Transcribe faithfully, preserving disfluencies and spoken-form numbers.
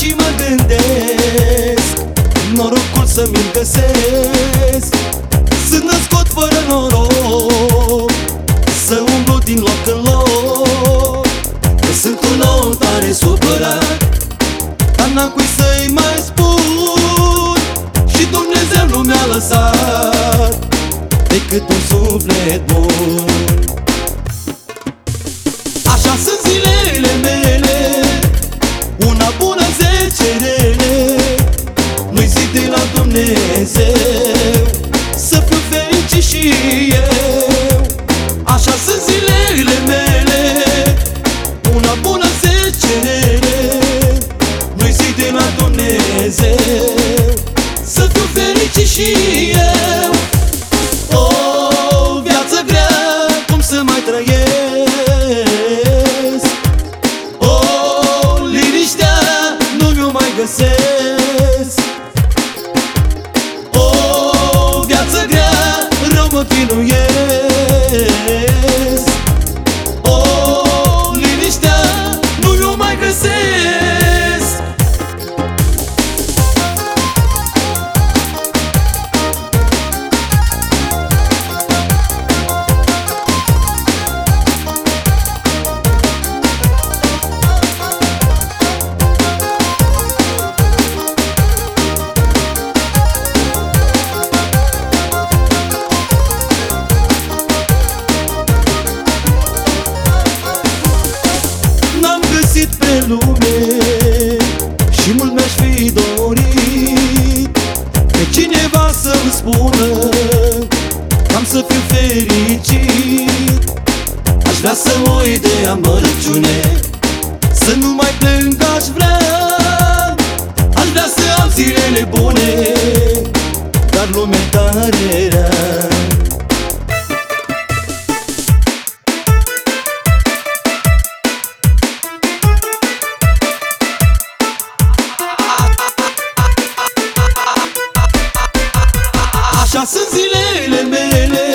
și mă gândesc, norocul să mi-l găsesc. Sunt născut fără noroc, să umblu din loc în loc. Că sunt un om tare supărat, dar n-am cui să-i mai spun. Și Dumnezeu nu mi-a lăsat decât un suflet bun. Așa sunt zilele mele, una bună, zece rele. Nu-i zi de la Dumnezeu să fiu fericit și eu. Așa sunt zilele mele, una bună, zece rele. Nu-i zi de la Dumnezeu să fiu fericit și eu. O viață grea, cum să mai trăiesc? O liniștea nu mi-o mai găsesc. O viață grea, rău mă chinuiesc. O liniștea nu mi-o mai găsesc. Pe lume și mult mi-aș fi dorit pe cineva să-mi spună că am să fiu fericit. Aș vrea să mă uit de amărăciune, să nu mai plâng, aș vrea. Aș vrea să am zilele bune, dar lumea tare rea. Așa sunt zilele mele,